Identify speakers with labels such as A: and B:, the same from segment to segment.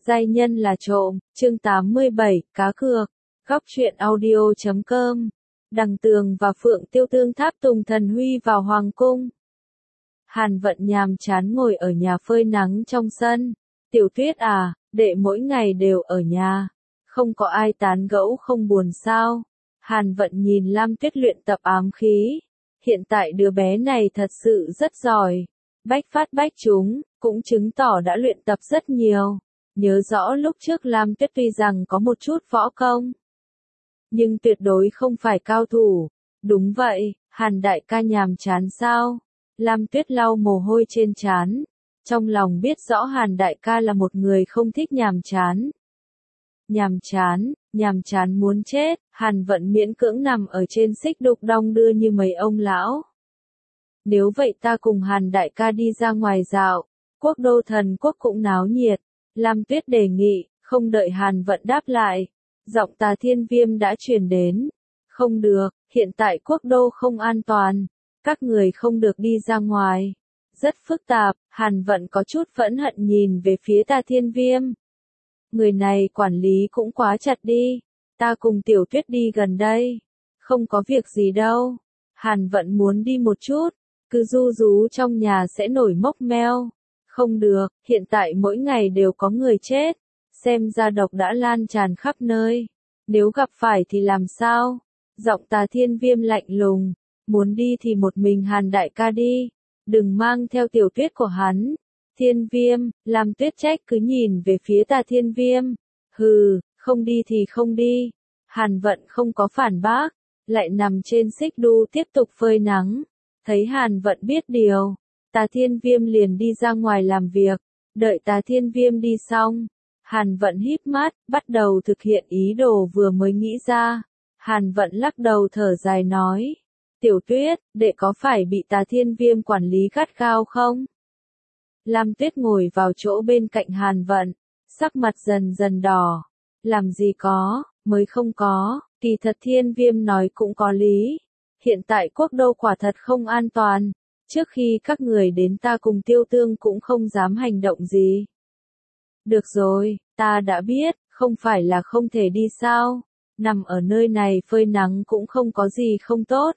A: Giai nhân là trộm, chương 87, cá cược. Góc truyện audio.com. Đằng Tường và Phượng Tiêu Tương tháp tùng thần huy vào hoàng cung. Hàn Vận nhàm chán ngồi ở nhà phơi nắng trong sân. Tiểu Tuyết à, đệ mỗi ngày đều ở nhà. Không có ai tán gẫu không buồn sao? Hàn Vận nhìn Lam Tuyết luyện tập ám khí. Hiện tại đứa bé này thật sự rất giỏi. Bách phát bách trúng, cũng chứng tỏ đã luyện tập rất nhiều. Nhớ rõ lúc trước Lam Tuyết tuy rằng có một chút võ công, nhưng tuyệt đối không phải cao thủ. Đúng vậy, Hàn đại ca nhàm chán sao? Lam Tuyết lau mồ hôi trên trán. Trong lòng biết rõ Hàn đại ca là một người không thích nhàm chán. Nhàm chán muốn chết. Hàn Vận miễn cưỡng nằm ở trên xích đục đong đưa như mấy ông lão. Nếu vậy ta cùng Hàn đại ca đi ra ngoài dạo, quốc đô thần quốc cũng náo nhiệt. Lam Tuyết đề nghị, không đợi Hàn Vận đáp lại. Giọng Tà Thiên Viêm đã truyền đến. Không được, hiện tại quốc đô không an toàn. Các người không được đi ra ngoài. Rất phức tạp, Hàn Vận có chút phẫn hận nhìn về phía Tà Thiên Viêm. Người này quản lý cũng quá chặt đi. Ta cùng Tiểu Tuyết đi gần đây. Không có việc gì đâu. Hàn Vận muốn đi một chút. Cứ ru rú trong nhà sẽ nổi mốc meo. Không được, hiện tại mỗi ngày đều có người chết. Xem ra độc đã lan tràn khắp nơi. Nếu gặp phải thì làm sao? Giọng Tà Thiên Viêm lạnh lùng. Muốn đi thì một mình Hàn đại ca đi. Đừng mang theo Tiểu Tuyết của hắn. Thiên Viêm, Lam Tuyết trách cứ nhìn về phía Tà Thiên Viêm. Hừ, không đi thì không đi. Hàn Vận không có phản bác. Lại nằm trên xích đu tiếp tục phơi nắng. Thấy Hàn Vận biết điều. Tà Thiên Viêm liền đi ra ngoài làm việc. Đợi Tà Thiên Viêm đi xong. Hàn Vận híp mắt, bắt đầu thực hiện ý đồ vừa mới nghĩ ra. Hàn Vận lắc đầu thở dài nói. Tiểu Tuyết, đệ có phải bị Tà Thiên Viêm quản lý gắt gao không? Lam Tuyết ngồi vào chỗ bên cạnh Hàn Vận. Sắc mặt dần dần đỏ. Làm gì có, mới không có. Kỳ thật Thiên Viêm nói cũng có lý. Hiện tại quốc đô quả thật không an toàn. Trước khi các người đến ta cùng Tiêu Tương cũng không dám hành động gì. Được rồi, ta đã biết, không phải là không thể đi sao. Nằm ở nơi này phơi nắng cũng không có gì không tốt.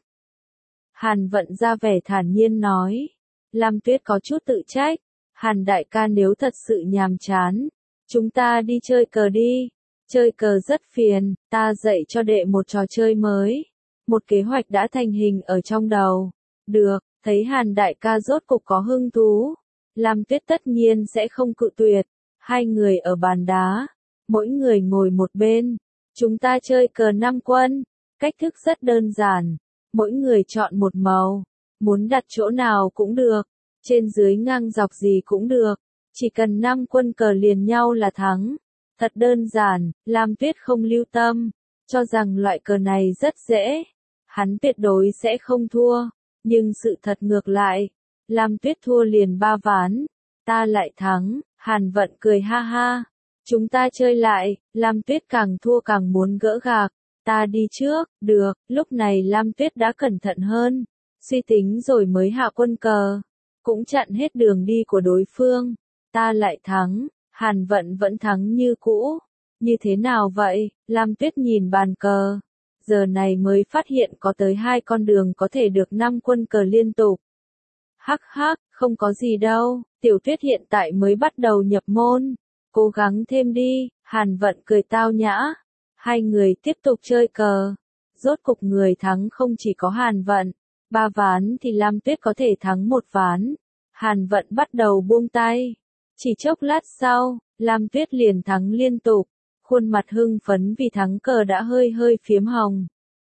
A: Hàn Vận ra vẻ thản nhiên nói. Lam Tuyết có chút tự trách. Hàn đại ca nếu thật sự nhàm chán, chúng ta đi chơi cờ đi. Chơi cờ rất phiền, ta dạy cho đệ một trò chơi mới. Một kế hoạch đã thành hình ở trong đầu. Được, thấy Hàn đại ca rốt cục có hứng thú. Lam Tuyết tất nhiên sẽ không cự tuyệt. Hai người ở bàn đá. Mỗi người ngồi một bên. Chúng ta chơi cờ 5 quân. Cách thức rất đơn giản. Mỗi người chọn một màu. Muốn đặt chỗ nào cũng được. Trên dưới ngang dọc gì cũng được. Chỉ cần 5 quân cờ liền nhau là thắng. Thật đơn giản, Lam Tuyết không lưu tâm. Cho rằng loại cờ này rất dễ. Hắn tuyệt đối sẽ không thua. Nhưng sự thật ngược lại. Lam Tuyết thua liền 3 ván. Ta lại thắng. Hàn Vận cười ha ha. Chúng ta chơi lại. Lam Tuyết càng thua càng muốn gỡ gạc. Ta đi trước. Được. Lúc này Lam Tuyết đã cẩn thận hơn. Suy tính rồi mới hạ quân cờ. Cũng chặn hết đường đi của đối phương. Ta lại thắng. Hàn Vận vẫn thắng như cũ. Như thế nào vậy? Lam Tuyết nhìn bàn cờ. Giờ này mới phát hiện có tới 2 con đường có thể được 5 quân cờ liên tục. Hắc hắc, không có gì đâu. Tiểu Tuyết hiện tại mới bắt đầu nhập môn. Cố gắng thêm đi. Hàn Vận cười tao nhã. Hai người tiếp tục chơi cờ. Rốt cục người thắng không chỉ có Hàn Vận. 3 ván thì Lam Tuyết có thể thắng 1 ván. Hàn Vận bắt đầu buông tay. Chỉ chốc lát sau, Lam Tuyết liền thắng liên tục. Khuôn mặt hưng phấn vì thắng cờ đã hơi hơi phiếm hồng.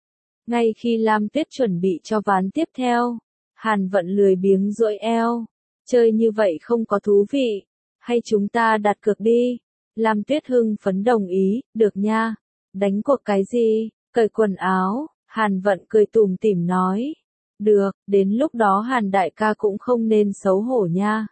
A: Ngay khi Lam Tuyết chuẩn bị cho ván tiếp theo, Hàn Vận lười biếng duỗi eo. Chơi như vậy không có thú vị. Hay chúng ta đặt cược đi. Lam Tuyết hưng phấn đồng ý, được nha. Đánh cuộc cái gì? Cởi quần áo. Hàn Vận cười tủm tỉm nói. Được, đến lúc đó Hàn đại ca cũng không nên xấu hổ nha.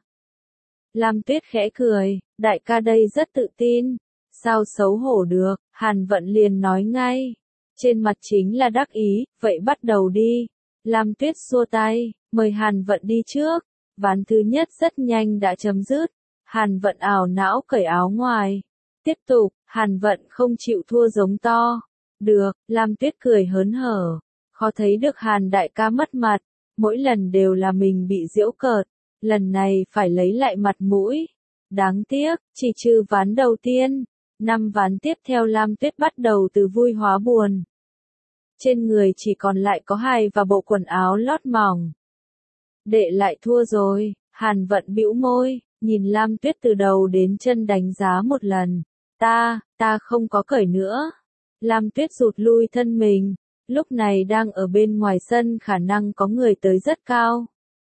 A: Lam Tuyết khẽ cười, đại ca đây rất tự tin. Sao xấu hổ được? Hàn Vận liền nói ngay. Trên mặt chính là đắc ý, vậy bắt đầu đi. Lam Tuyết xua tay, mời Hàn Vận đi trước. Ván thứ nhất rất nhanh đã chấm dứt. Hàn Vận ảo não cởi áo ngoài, Tiếp tục, Hàn Vận không chịu thua giống to. Được, Lam Tuyết cười hớn hở. Khó thấy được Hàn đại ca mất mặt, mỗi lần đều là mình bị giễu cợt, lần này phải lấy lại mặt mũi. Đáng tiếc, chỉ trừ ván đầu tiên, 5 ván tiếp theo Lam Tuyết bắt đầu từ vui hóa buồn. Trên người chỉ còn lại có hài và bộ quần áo lót mỏng. Đệ lại thua rồi, Hàn Vận bĩu môi, nhìn Lam Tuyết từ đầu đến chân đánh giá một lần. Ta không có cởi nữa. Lam Tuyết rụt lui thân mình, lúc này đang ở bên ngoài sân khả năng có người tới rất cao.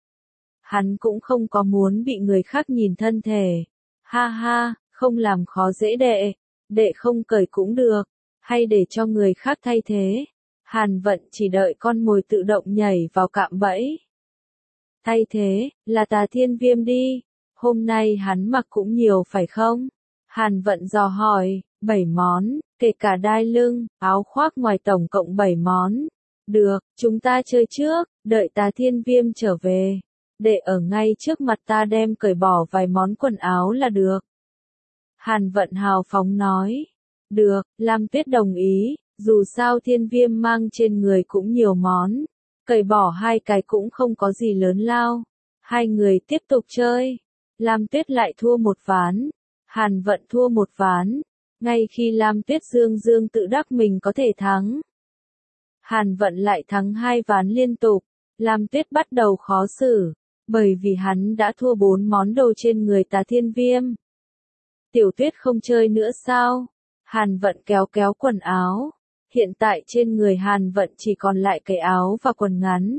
A: Hắn cũng không có muốn bị người khác nhìn thân thể. Ha ha, không làm khó dễ đệ không cởi cũng được, hay để cho người khác thay thế. Hàn Vận chỉ đợi con mồi tự động nhảy vào cạm bẫy. Thay thế, là Tà Thiên Viêm đi, hôm nay hắn mặc cũng nhiều phải không? Hàn Vận dò hỏi, 7 món, kể cả đai lưng, áo khoác ngoài tổng cộng 7 món. Được, chúng ta chơi trước, đợi Tà Thiên Viêm trở về. Để ở ngay trước mặt ta đem cởi bỏ vài món quần áo là được. Hàn Vận hào phóng nói. Được, Lam Tuyết đồng ý, dù sao Thiên Viêm mang trên người cũng nhiều món. Cởi bỏ 2 cái cũng không có gì lớn lao. Hai người tiếp tục chơi. Lam Tuyết lại thua một ván. Hàn Vận thua một ván. Ngay khi Lam Tuyết dương tự đắc mình có thể thắng, Hàn Vận lại thắng 2 ván liên tục. Lam Tuyết bắt đầu khó xử, bởi vì hắn đã thua 4 món đồ trên người Tà Thiên Viêm. Tiểu Tuyết không chơi nữa sao? Hàn Vận kéo quần áo. Hiện tại trên người Hàn Vận chỉ còn lại cái áo và quần ngắn.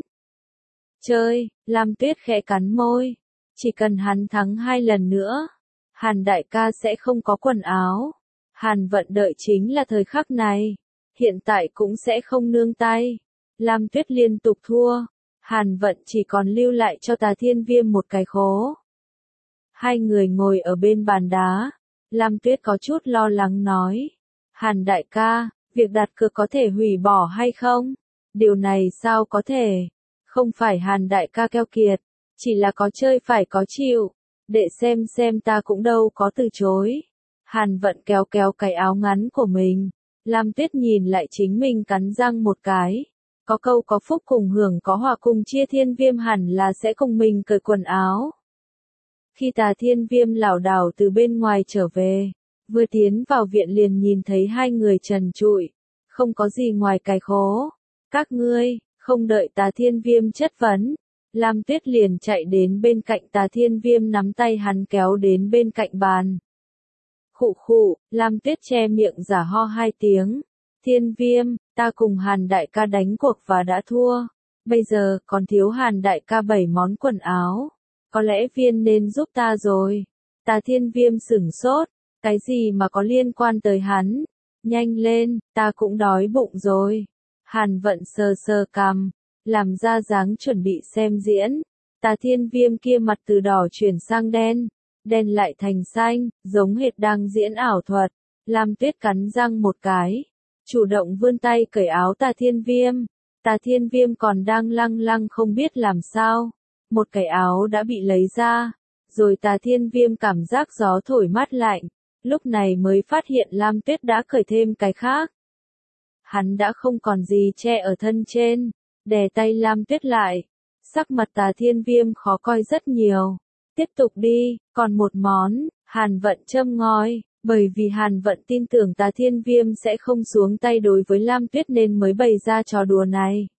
A: Chơi, Lam Tuyết khẽ cắn môi. Chỉ cần hắn thắng 2 lần nữa, Hàn đại ca sẽ không có quần áo. Hàn Vận đợi chính là thời khắc này. Hiện tại cũng sẽ không nương tay. Lam Tuyết liên tục thua. Hàn Vận chỉ còn lưu lại cho Tà Thiên Viêm một cái khố. Hai người ngồi ở bên bàn đá. Lam Tuyết có chút lo lắng nói. Hàn đại ca, việc đặt cược có thể hủy bỏ hay không? Điều này sao có thể? Không phải Hàn đại ca keo kiệt, chỉ là có chơi phải có chịu. Để xem ta cũng đâu có từ chối. Hàn Vận kéo cái áo ngắn của mình. Lam Tuyết nhìn lại chính mình cắn răng một cái. Có câu có phúc cùng hưởng có hòa cùng chia, Thiên Viêm hẳn là sẽ cùng mình cởi quần áo. Khi Tà Thiên Viêm lảo đảo từ bên ngoài trở về, vừa tiến vào viện liền nhìn thấy hai người trần trụi, không có gì ngoài cái khố. Các ngươi, không đợi Tà Thiên Viêm chất vấn, Lam Tuyết liền chạy đến bên cạnh Tà Thiên Viêm nắm tay hắn kéo đến bên cạnh bàn. Khụ, Lam Tuyết che miệng giả ho 2 tiếng. Thiên Viêm, ta cùng Hàn đại ca đánh cuộc và đã thua. Bây giờ còn thiếu Hàn đại ca 7 món quần áo. Có lẽ Viên nên giúp ta rồi. Tà Thiên Viêm sửng sốt. Cái gì mà có liên quan tới hắn? Nhanh lên, ta cũng đói bụng rồi. Hàn Vận sờ cằm, làm ra dáng chuẩn bị xem diễn. Tà Thiên Viêm kia mặt từ đỏ chuyển sang đen, đen lại thành xanh, giống hệt đang diễn ảo thuật. Lam Tuyết cắn răng một cái, chủ động vươn tay cởi áo Tà Thiên Viêm. Tà Thiên Viêm còn đang lăng không biết làm sao. Một cái áo đã bị lấy ra, rồi Tà Thiên Viêm cảm giác gió thổi mát lạnh, lúc này mới phát hiện Lam Tuyết đã cởi thêm cái khác. Hắn đã không còn gì che ở thân trên, đè tay Lam Tuyết lại. Sắc mặt Tà Thiên Viêm khó coi rất nhiều. Tiếp tục đi, còn một món. Hàn Vận châm ngòi, bởi vì Hàn Vận tin tưởng Tà Thiên Viêm sẽ không xuống tay đối với Lam Tuyết nên mới bày ra trò đùa này.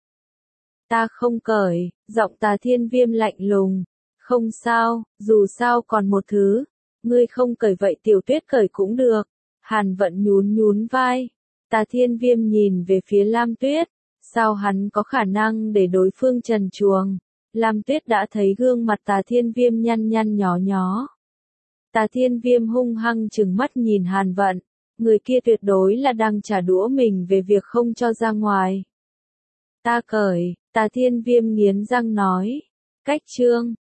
A: Ta không cởi, giọng Tà Thiên Viêm lạnh lùng. Không sao, dù sao còn một thứ. Ngươi không cởi vậy Tiểu Tuyết cởi cũng được. Hàn Vận nhún vai. Tà Thiên Viêm nhìn về phía Lam Tuyết. Sao hắn có khả năng để đối phương trần truồng? Lam Tuyết đã thấy gương mặt Tà Thiên Viêm nhăn nhó. Tà Thiên Viêm hung hăng trừng mắt nhìn Hàn Vận. Người kia tuyệt đối là đang trả đũa mình về việc không cho ra ngoài. Ta cởi, Tà Thiên Viêm nghiến răng nói. Cách chương